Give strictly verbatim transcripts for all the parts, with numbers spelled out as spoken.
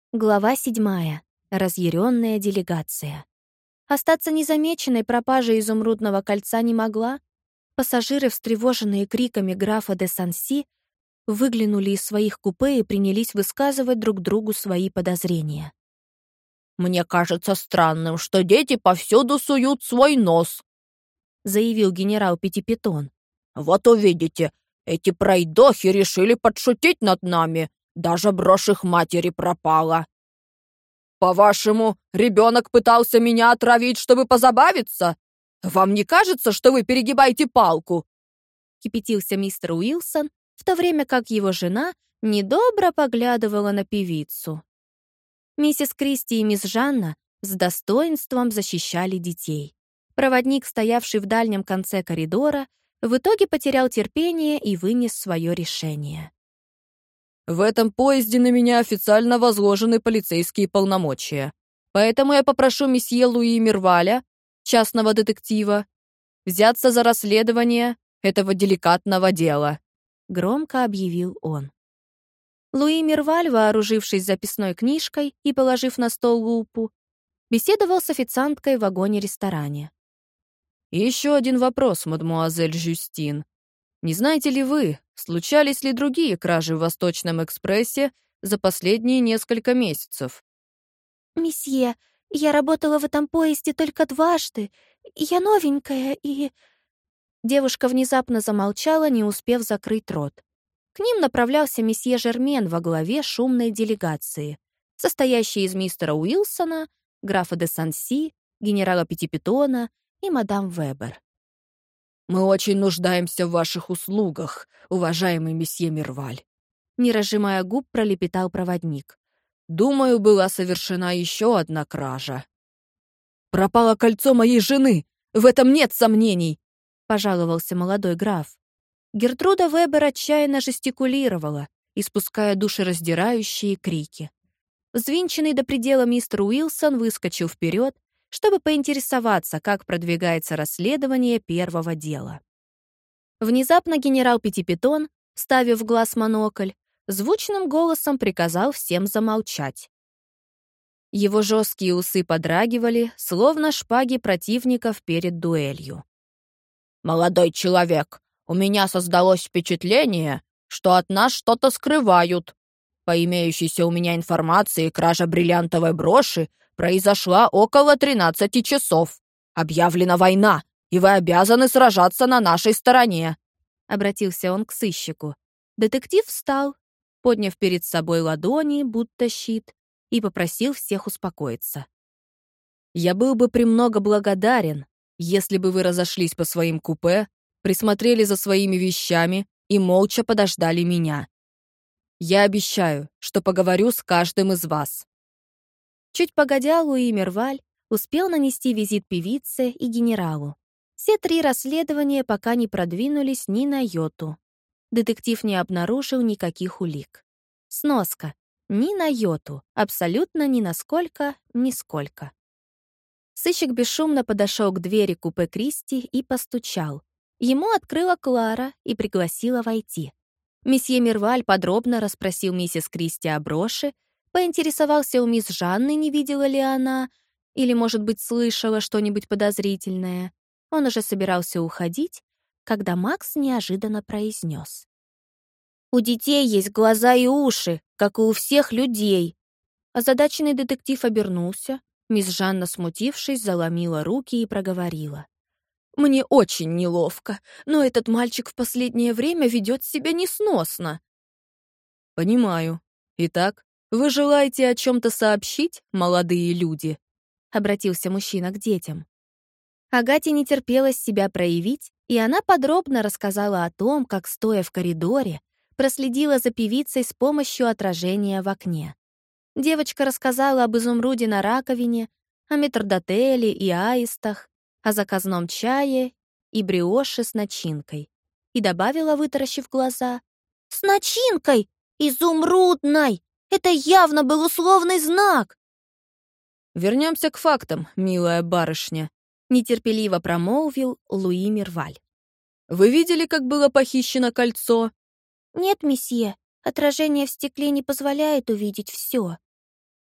Глава седьмая. Разъяренная делегация. Остаться незамеченной пропажа изумрудного кольца не могла. Пассажиры, встревоженные криками графа де Санси, выглянули из своих купе и принялись высказывать друг другу свои подозрения. «Мне кажется странным, что дети повсюду суют свой нос», заявил генерал Пятипитон. «Вот увидите, эти пройдохи решили подшутить над нами. Даже брошь их матери пропала». «По-вашему, ребенок пытался меня отравить, чтобы позабавиться? Вам не кажется, что вы перегибаете палку?» Кипятился мистер Уилсон, в то время как его жена недобро поглядывала на певицу. Миссис Кристи и мисс Жанна с достоинством защищали детей. Проводник, стоявший в дальнем конце коридора, в итоге потерял терпение и вынес свое решение. «В этом поезде на меня официально возложены полицейские полномочия. Поэтому я попрошу месье Луи Мирваля, частного детектива, взяться за расследование этого деликатного дела», — громко объявил он. Луи Мирваль, вооружившись записной книжкой и положив на стол лупу, беседовал с официанткой в вагоне-ресторане. «Еще один вопрос, мадемуазель Жюстин. Не знаете ли вы, случались ли другие кражи в Восточном экспрессе за последние несколько месяцев?» «Месье, я работала в этом поезде только дважды. Я новенькая и...» Девушка внезапно замолчала, не успев закрыть рот. К ним направлялся месье Жермен во главе шумной делегации, состоящей из мистера Уилсона, графа де Санси, генерала Пятипитона и мадам Вебер. «Мы очень нуждаемся в ваших услугах, уважаемый месье Мирваль», не разжимая губ, пролепетал проводник. «Думаю, была совершена еще одна кража». «Пропало кольцо моей жены! В этом нет сомнений!» — пожаловался молодой граф. Гертруда Вебер отчаянно жестикулировала, испуская душераздирающие крики. Взвинченный до предела мистер Уилсон выскочил вперед, чтобы поинтересоваться, как продвигается расследование первого дела. Внезапно генерал Пятипитон, вставив в глаз монокль, звучным голосом приказал всем замолчать. Его жесткие усы подрагивали, словно шпаги противников перед дуэлью. «Молодой человек, у меня создалось впечатление, что от нас что-то скрывают. По имеющейся у меня информации, кража бриллиантовой броши произошла около тринадцати часов. Объявлена война, и вы обязаны сражаться на нашей стороне», — обратился он к сыщику. Детектив встал, подняв перед собой ладони, будто щит, и попросил всех успокоиться. «Я был бы премного благодарен, если бы вы разошлись по своим купе, присмотрели за своими вещами и молча подождали меня. Я обещаю, что поговорю с каждым из вас». Чуть погодя, Луи Мирваль успел нанести визит певице и генералу. Все три расследования пока не продвинулись ни на йоту. Детектив не обнаружил никаких улик. Сноска. Ни на йоту. Абсолютно ни насколько, нисколько. Сыщик бесшумно подошел к двери купе Кристи и постучал. Ему открыла Клара и пригласила войти. Месье Мирваль подробно расспросил миссис Кристи о броши, поинтересовался у мисс Жанны, не видела ли она, или, может быть, слышала что-нибудь подозрительное. Он уже собирался уходить, когда Макс неожиданно произнес. «У детей есть глаза и уши, как и у всех людей». Озадаченный детектив обернулся. Мисс Жанна, смутившись, заломила руки и проговорила. «Мне очень неловко, но этот мальчик в последнее время ведет себя несносно». «Понимаю. Итак, вы желаете о чем-то сообщить, молодые люди?» — обратился мужчина к детям. Агате не терпелось себя проявить, и она подробно рассказала о том, как, стоя в коридоре, проследила за певицей с помощью отражения в окне. Девочка рассказала об изумруде на раковине, о метрдотеле и аистах, о заказном чае и бриоше с начинкой. И добавила, вытаращив глаза, «С начинкой! Изумрудной! Это явно был условный знак!» «Вернемся к фактам, милая барышня», — нетерпеливо промолвил Луи Мирваль. «Вы видели, как было похищено кольцо?» «Нет, месье, отражение в стекле не позволяет увидеть все».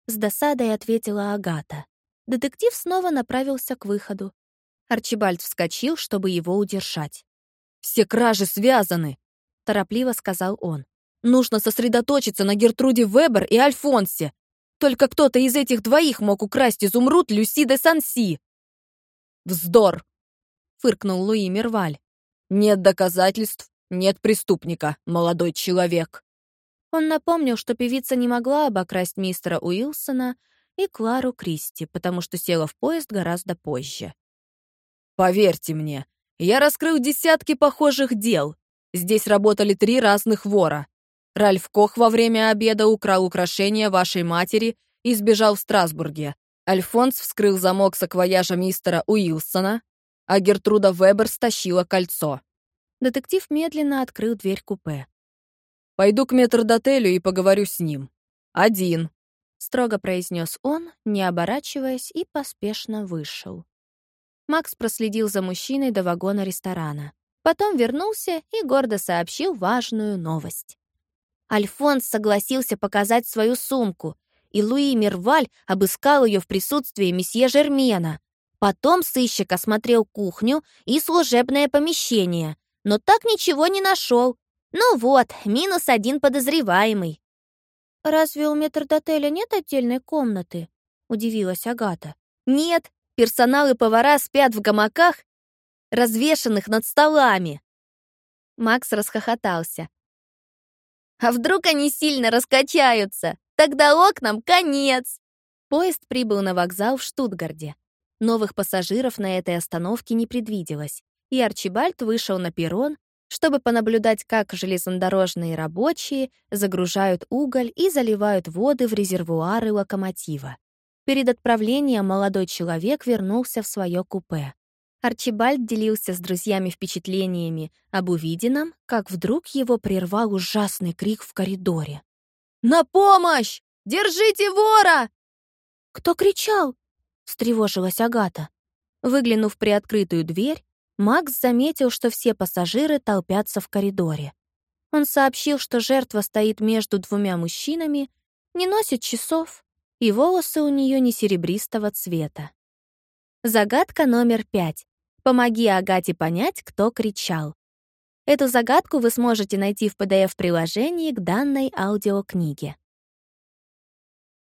С досадой ответила Агата. Детектив снова направился к выходу. Арчибальд вскочил, чтобы его удержать. «Все кражи связаны», — торопливо сказал он. «Нужно сосредоточиться на Гертруде Вебер и Альфонсе. Только кто-то из этих двоих мог украсть изумруд Люси де Санси». «Вздор!» — фыркнул Луи Мерваль. «Нет доказательств, нет преступника, молодой человек». Он напомнил, что певица не могла обокрасть мистера Уилсона и Клару Кристи, потому что села в поезд гораздо позже. «Поверьте мне, я раскрыл десятки похожих дел. Здесь работали три разных вора. Ральф Кох во время обеда украл украшения вашей матери и сбежал в Страсбурге. Альфонс вскрыл замок саквояжа мистера Уилсона, а Гертруда Вебер стащила кольцо». Детектив медленно открыл дверь купе. «Пойду к метрдотелю и поговорю с ним. Один», — строго произнес он, не оборачиваясь, и поспешно вышел. Макс проследил за мужчиной до вагона ресторана. Потом вернулся и гордо сообщил важную новость. Альфонс согласился показать свою сумку, и Луи Мерваль обыскал ее в присутствии месье Жермена. Потом сыщик осмотрел кухню и служебное помещение, но так ничего не нашел. Ну вот, минус один подозреваемый. «Разве у метрдотеля нет отдельной комнаты?» — удивилась Агата. «Нет, персонал и повара спят в гамаках, развешанных над столами». Макс расхохотался. «А вдруг они сильно раскачаются? Тогда окнам конец!» Поезд прибыл на вокзал в Штутгарте. Новых пассажиров на этой остановке не предвиделось, и Арчибальд вышел на перрон, чтобы понаблюдать, как железнодорожные рабочие загружают уголь и заливают воды в резервуары локомотива. Перед отправлением молодой человек вернулся в свое купе. Арчибальд делился с друзьями впечатлениями об увиденном, как вдруг его прервал ужасный крик в коридоре. «На помощь! Держите вора!» «Кто кричал?» — встревожилась Агата. Выглянув в приоткрытую дверь, Макс заметил, что все пассажиры толпятся в коридоре. Он сообщил, что жертва стоит между двумя мужчинами, не носит часов, и волосы у нее не серебристого цвета. Загадка номер пять. Помоги Агате понять, кто кричал. Эту загадку вы сможете найти в пи ди эф-приложении к данной аудиокниге.